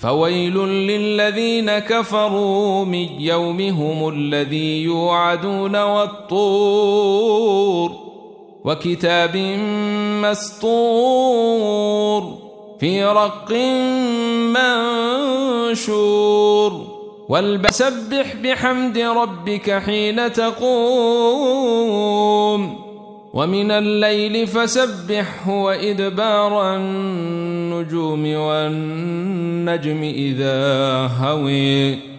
فويل للذين كفروا من يومهم الذي يوعدون والطور وكتاب مسطور في رق منشور سبح بحمد ربك حين تقوم ومن الليل فسبحه وإدبار النجوم والنجم إذا هوي